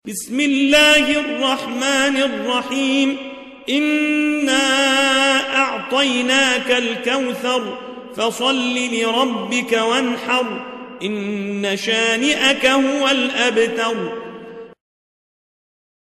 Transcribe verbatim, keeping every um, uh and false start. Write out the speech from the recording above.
بسم الله الرحمن الرحيم إنا أعطيناك الكوثر فصل لربك وانحر إن شانئك هو الأبتر.